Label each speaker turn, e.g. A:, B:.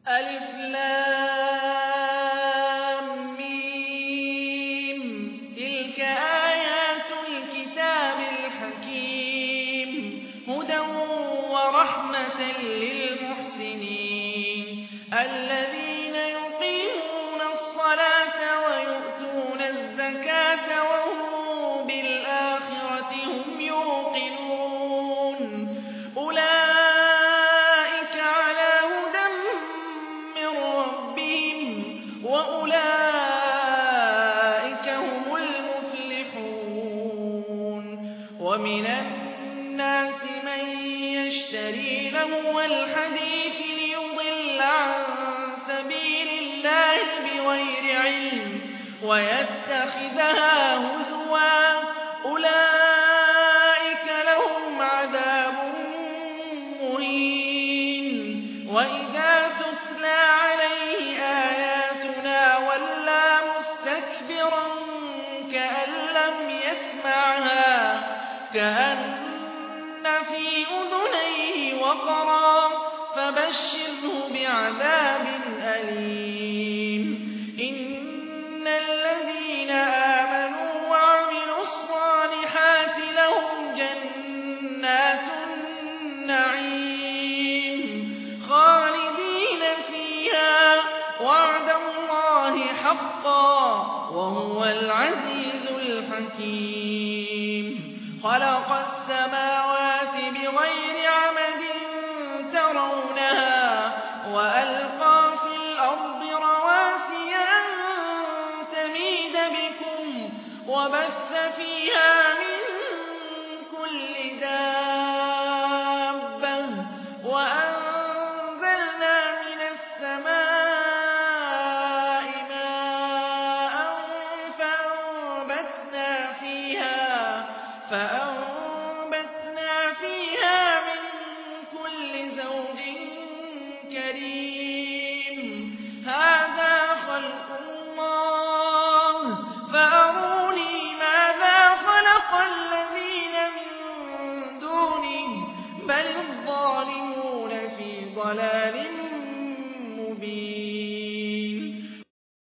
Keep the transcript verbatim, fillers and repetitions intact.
A: ألف لام ميم تلك آيات الكتاب الحكيم هدى ورحمة للمحسنين الذين يقيمون الصلاة ويؤتون الزكاة وهم بالآخرة هم يوقنون أولئك على هدى من ربهم وأولئك هم المفلحون ومن الناس من يشتري لهو الحديث ليضل عن سبيل الله بغير علم ويتخذها هزوا أولئك لهم عذاب مهين وإذا تتلى عليه آياتنا ولى مستكبرا كأن لم يسمعها كأن في أذنيه وقرا فبشره بعذاب أليم إن الذين آمنوا وعملوا الصالحات لهم جنات النعيم خالدين فيها وعد الله حقا وهو العزيز الحكيم خلق السماوات بغير عمد ترونها وألقى في الأرض رواسي أن تميد بكم وبث فيها من كل دابة وأنزلنا من السماء ماء فأنبتنا فيها فأنبتنا